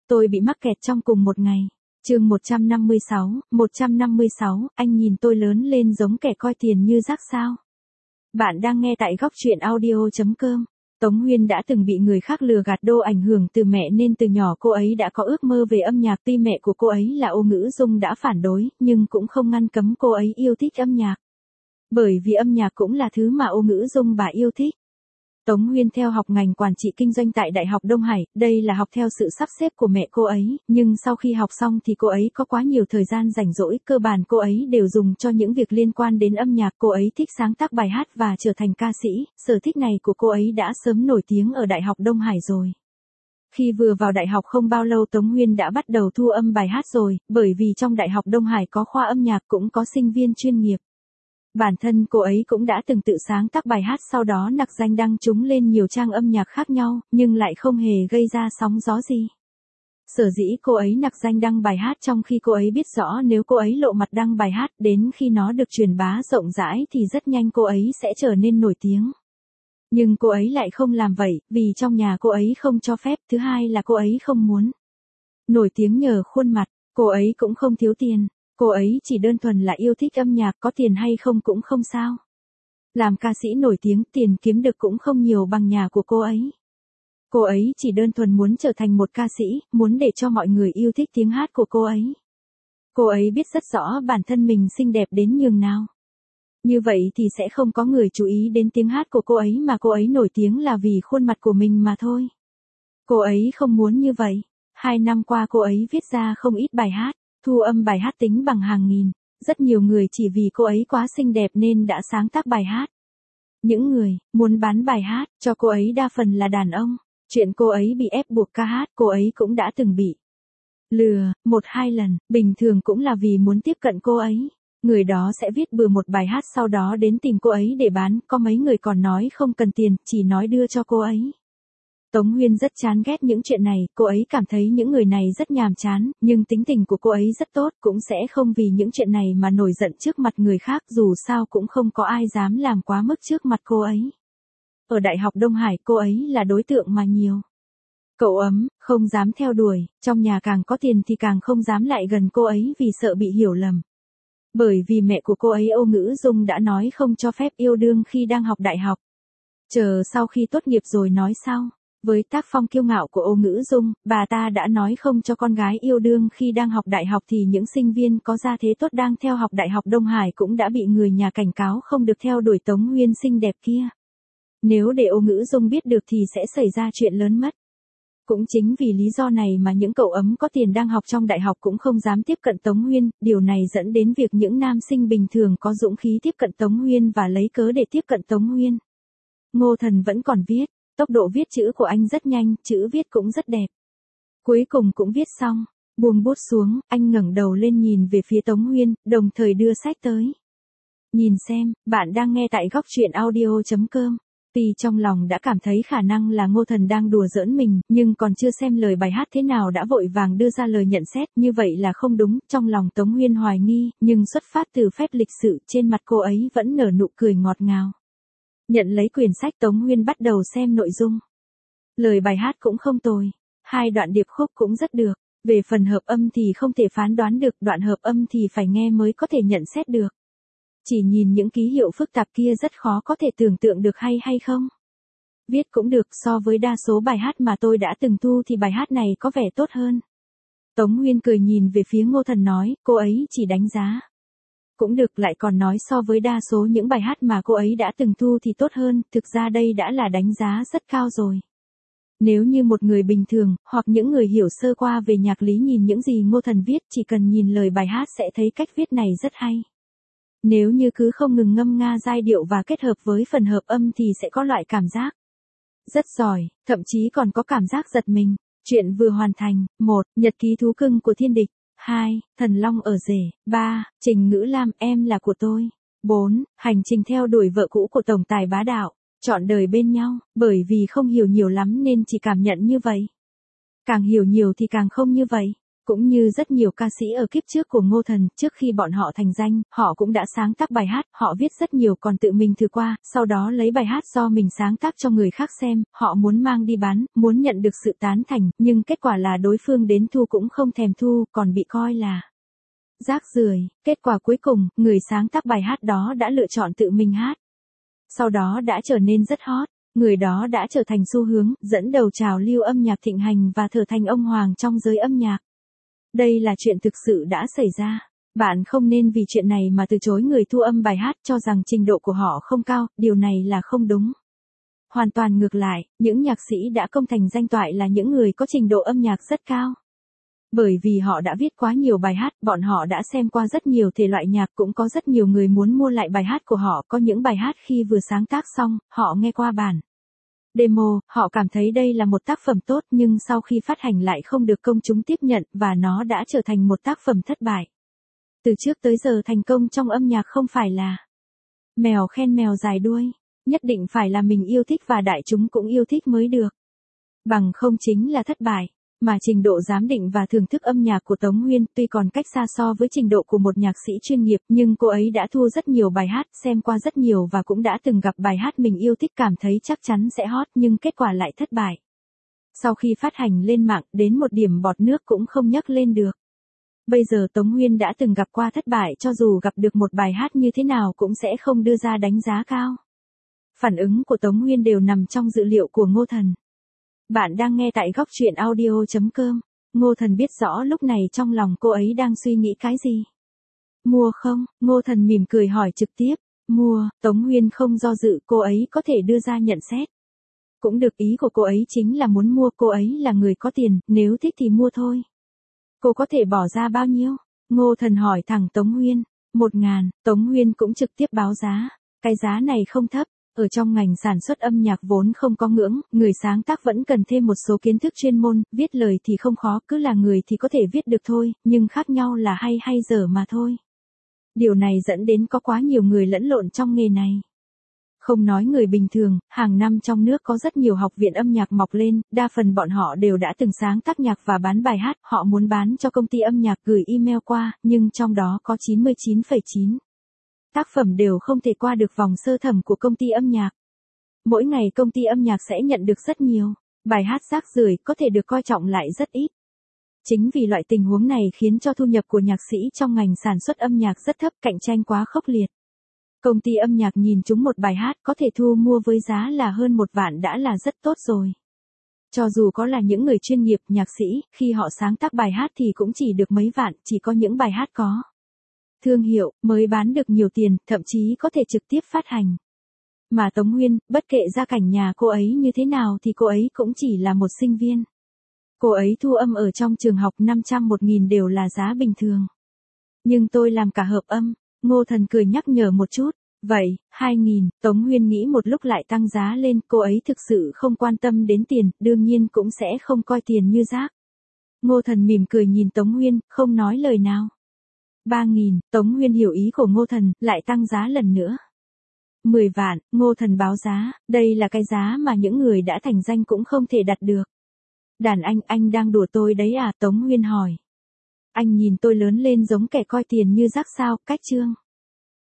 Tôi bị mắc kẹt trong cùng một ngày. Chương 156, anh nhìn tôi lớn lên giống kẻ coi tiền như rác sao? Bạn đang nghe tại góc truyện audio.com. Tống Huyên đã từng bị người khác lừa gạt đô ảnh hưởng từ mẹ nên từ nhỏ cô ấy đã có ước mơ về âm nhạc. Tuy mẹ của cô ấy là Ô Ngữ Dung đã phản đối, nhưng cũng không ngăn cấm cô ấy yêu thích âm nhạc. Bởi vì âm nhạc cũng là thứ mà Ô Ngữ Dung bà yêu thích. Tống Huyên theo học ngành quản trị kinh doanh tại Đại học Đông Hải, đây là học theo sự sắp xếp của mẹ cô ấy, nhưng sau khi học xong thì cô ấy có quá nhiều thời gian rảnh rỗi, cơ bản cô ấy đều dùng cho những việc liên quan đến âm nhạc. Cô ấy thích sáng tác bài hát và trở thành ca sĩ, sở thích này của cô ấy đã sớm nổi tiếng ở Đại học Đông Hải rồi. Khi vừa vào đại học không bao lâu Tống Huyên đã bắt đầu thu âm bài hát rồi, bởi vì trong Đại học Đông Hải có khoa âm nhạc cũng có sinh viên chuyên nghiệp. Bản thân cô ấy cũng đã từng tự sáng tác bài hát sau đó nặc danh đăng chúng lên nhiều trang âm nhạc khác nhau, nhưng lại không hề gây ra sóng gió gì. Sở dĩ cô ấy nặc danh đăng bài hát trong khi cô ấy biết rõ nếu cô ấy lộ mặt đăng bài hát đến khi nó được truyền bá rộng rãi thì rất nhanh cô ấy sẽ trở nên nổi tiếng. Nhưng cô ấy lại không làm vậy, vì trong nhà cô ấy không cho phép, thứ hai là cô ấy không muốn nổi tiếng nhờ khuôn mặt, cô ấy cũng không thiếu tiền. Cô ấy chỉ đơn thuần là yêu thích âm nhạc, có tiền hay không cũng không sao. Làm ca sĩ nổi tiếng tiền kiếm được cũng không nhiều bằng nhà của cô ấy. Cô ấy chỉ đơn thuần muốn trở thành một ca sĩ, muốn để cho mọi người yêu thích tiếng hát của cô ấy. Cô ấy biết rất rõ bản thân mình xinh đẹp đến nhường nào. Như vậy thì sẽ không có người chú ý đến tiếng hát của cô ấy mà cô ấy nổi tiếng là vì khuôn mặt của mình mà thôi. Cô ấy không muốn như vậy. 2 năm qua cô ấy viết ra không ít bài hát. Thu âm bài hát tính bằng hàng nghìn, rất nhiều người chỉ vì cô ấy quá xinh đẹp nên đã sáng tác bài hát. Những người muốn bán bài hát cho cô ấy đa phần là đàn ông, chuyện cô ấy bị ép buộc ca hát cô ấy cũng đã từng bị lừa 1-2 lần, bình thường cũng là vì muốn tiếp cận cô ấy. Người đó sẽ viết bừa một bài hát sau đó đến tìm cô ấy để bán, có mấy người còn nói không cần tiền, chỉ nói đưa cho cô ấy. Tống Huyên rất chán ghét những chuyện này, cô ấy cảm thấy những người này rất nhàm chán, nhưng tính tình của cô ấy rất tốt, cũng sẽ không vì những chuyện này mà nổi giận trước mặt người khác, dù sao cũng không có ai dám làm quá mức trước mặt cô ấy. Ở Đại học Đông Hải cô ấy là đối tượng mà nhiều cậu ấm không dám theo đuổi, trong nhà càng có tiền thì càng không dám lại gần cô ấy vì sợ bị hiểu lầm. Bởi vì mẹ của cô ấy Ô Ngữ Dung đã nói không cho phép yêu đương khi đang học đại học. Chờ sau khi tốt nghiệp rồi nói sau. Với tác phong kiêu ngạo của Ô Ngữ Dung, bà ta đã nói không cho con gái yêu đương khi đang học đại học thì những sinh viên có gia thế tốt đang theo học Đại học Đông Hải cũng đã bị người nhà cảnh cáo không được theo đuổi Tống Huyên xinh đẹp kia. Nếu để Ô Ngữ Dung biết được thì sẽ xảy ra chuyện lớn mất. Cũng chính vì lý do này mà những cậu ấm có tiền đang học trong đại học cũng không dám tiếp cận Tống Huyên, điều này dẫn đến việc những nam sinh bình thường có dũng khí tiếp cận Tống Huyên và lấy cớ để tiếp cận Tống Huyên. Ngô Thần vẫn còn viết. Tốc độ viết chữ của anh rất nhanh, chữ viết cũng rất đẹp. Cuối cùng cũng viết xong, buông bút xuống, anh ngẩng đầu lên nhìn về phía Tống Huyên, đồng thời đưa sách tới. Nhìn xem, bạn đang nghe tại góc truyện audio.com. Tuy trong lòng đã cảm thấy khả năng là Ngô Thần đang đùa giỡn mình, nhưng còn chưa xem lời bài hát thế nào đã vội vàng đưa ra lời nhận xét, như vậy là không đúng. Trong lòng Tống Huyên hoài nghi, nhưng xuất phát từ phép lịch sự, trên mặt cô ấy vẫn nở nụ cười ngọt ngào. Nhận lấy quyển sách Tống Huyên bắt đầu xem nội dung. Lời bài hát cũng không tồi. 2 đoạn điệp khúc cũng rất được. Về phần hợp âm thì không thể phán đoán được, đoạn hợp âm thì phải nghe mới có thể nhận xét được. Chỉ nhìn những ký hiệu phức tạp kia rất khó có thể tưởng tượng được hay không. Viết cũng được, so với đa số bài hát mà tôi đã từng thu thì bài hát này có vẻ tốt hơn. Tống Huyên cười nhìn về phía Ngô Thần nói, cô ấy chỉ đánh giá. Cũng được, lại còn nói so với đa số những bài hát mà cô ấy đã từng thu thì tốt hơn, thực ra đây đã là đánh giá rất cao rồi. Nếu như một người bình thường, hoặc những người hiểu sơ qua về nhạc lý nhìn những gì Ngô Thần viết, chỉ cần nhìn lời bài hát sẽ thấy cách viết này rất hay. Nếu như cứ không ngừng ngâm nga giai điệu và kết hợp với phần hợp âm thì sẽ có loại cảm giác rất giỏi, thậm chí còn có cảm giác giật mình. Chuyện vừa hoàn thành. 1. Nhật ký thú cưng của thiên địch. 2. Thần Long ở rể. 3. Trình Ngữ Lam, em là của tôi. 4. Hành trình theo đuổi vợ cũ của tổng tài bá đạo. Trọn đời bên nhau, bởi vì không hiểu nhiều lắm nên chỉ cảm nhận như vậy. Càng hiểu nhiều thì càng không như vậy. Cũng như rất nhiều ca sĩ ở kiếp trước của Ngô Thần, trước khi bọn họ thành danh, họ cũng đã sáng tác bài hát, họ viết rất nhiều còn tự mình thử qua, sau đó lấy bài hát do mình sáng tác cho người khác xem, họ muốn mang đi bán, muốn nhận được sự tán thành, nhưng kết quả là đối phương đến thu cũng không thèm thu, còn bị coi là rác rưởi. Kết quả cuối cùng, người sáng tác bài hát đó đã lựa chọn tự mình hát. Sau đó đã trở nên rất hot. Người đó đã trở thành xu hướng, dẫn đầu trào lưu âm nhạc thịnh hành và trở thành ông hoàng trong giới âm nhạc. Đây là chuyện thực sự đã xảy ra. Bạn không nên vì chuyện này mà từ chối người thu âm bài hát cho rằng trình độ của họ không cao, điều này là không đúng. Hoàn toàn ngược lại, những nhạc sĩ đã công thành danh toại là những người có trình độ âm nhạc rất cao. Bởi vì họ đã viết quá nhiều bài hát, bọn họ đã xem qua rất nhiều thể loại nhạc, cũng có rất nhiều người muốn mua lại bài hát của họ, có những bài hát khi vừa sáng tác xong, họ nghe qua bản demo, họ cảm thấy đây là một tác phẩm tốt nhưng sau khi phát hành lại không được công chúng tiếp nhận và nó đã trở thành một tác phẩm thất bại. Từ trước tới giờ thành công trong âm nhạc không phải là mèo khen mèo dài đuôi, nhất định phải là mình yêu thích và đại chúng cũng yêu thích mới được. Bằng không chính là thất bại. Mà trình độ giám định và thưởng thức âm nhạc của Tống Nguyên tuy còn cách xa so với trình độ của một nhạc sĩ chuyên nghiệp nhưng cô ấy đã thu rất nhiều bài hát, xem qua rất nhiều và cũng đã từng gặp bài hát mình yêu thích cảm thấy chắc chắn sẽ hot nhưng kết quả lại thất bại. Sau khi phát hành lên mạng đến một điểm bọt nước cũng không nhấc lên được. Bây giờ Tống Nguyên đã từng gặp qua thất bại cho dù gặp được một bài hát như thế nào cũng sẽ không đưa ra đánh giá cao. Phản ứng của Tống Nguyên đều nằm trong dữ liệu của Ngô Thần. Bạn đang nghe tại góc truyện audio.com. Ngô Thần biết rõ lúc này trong lòng cô ấy đang suy nghĩ cái gì. Mua không? Ngô Thần mỉm cười hỏi trực tiếp. Mua. Tống Nguyên không do dự, cô ấy có thể đưa ra nhận xét. Cũng được, ý của cô ấy chính là muốn mua, cô ấy là người có tiền, nếu thích thì mua thôi. Cô có thể bỏ ra bao nhiêu? Ngô Thần hỏi thẳng Tống Nguyên. 1.000, Tống Nguyên cũng trực tiếp báo giá. Cái giá này không thấp. Ở trong ngành sản xuất âm nhạc vốn không có ngưỡng, người sáng tác vẫn cần thêm một số kiến thức chuyên môn, viết lời thì không khó, cứ là người thì có thể viết được thôi, nhưng khác nhau là hay dở mà thôi. Điều này dẫn đến có quá nhiều người lẫn lộn trong nghề này. Không nói người bình thường, hàng năm trong nước có rất nhiều học viện âm nhạc mọc lên, đa phần bọn họ đều đã từng sáng tác nhạc và bán bài hát, họ muốn bán cho công ty âm nhạc gửi email qua, nhưng trong đó có 99,9%. Tác phẩm đều không thể qua được vòng sơ thẩm của công ty âm nhạc. Mỗi ngày công ty âm nhạc sẽ nhận được rất nhiều bài hát rác rưởi, có thể được coi trọng lại rất ít. Chính vì loại tình huống này khiến cho thu nhập của nhạc sĩ trong ngành sản xuất âm nhạc rất thấp, cạnh tranh quá khốc liệt. Công ty âm nhạc nhìn chúng một bài hát có thể thu mua với giá là hơn 1 vạn đã là rất tốt rồi. Cho dù có là những người chuyên nghiệp, nhạc sĩ, khi họ sáng tác bài hát thì cũng chỉ được mấy vạn, chỉ có những bài hát có thương hiệu mới bán được nhiều tiền, thậm chí có thể trực tiếp phát hành. Mà Tống Nguyên, bất kể gia cảnh nhà cô ấy như thế nào thì cô ấy cũng chỉ là một sinh viên. Cô ấy thu âm ở trong trường học 500-1.000 đều là giá bình thường. Nhưng tôi làm cả hợp âm. Ngô Thần cười nhắc nhở một chút. Vậy, 2.000, Tống Nguyên nghĩ một lúc lại tăng giá lên, cô ấy thực sự không quan tâm đến tiền, đương nhiên cũng sẽ không coi tiền như rác. Ngô Thần mỉm cười nhìn Tống Nguyên, không nói lời nào. 3.000, Tống Nguyên hiểu ý của Ngô Thần, lại tăng giá lần nữa. 10 vạn, Ngô Thần báo giá, đây là cái giá mà những người đã thành danh cũng không thể đạt được. Đàn anh đang đùa tôi đấy à? Tống Nguyên hỏi. Anh nhìn tôi lớn lên giống kẻ coi tiền như rác sao, cách chương.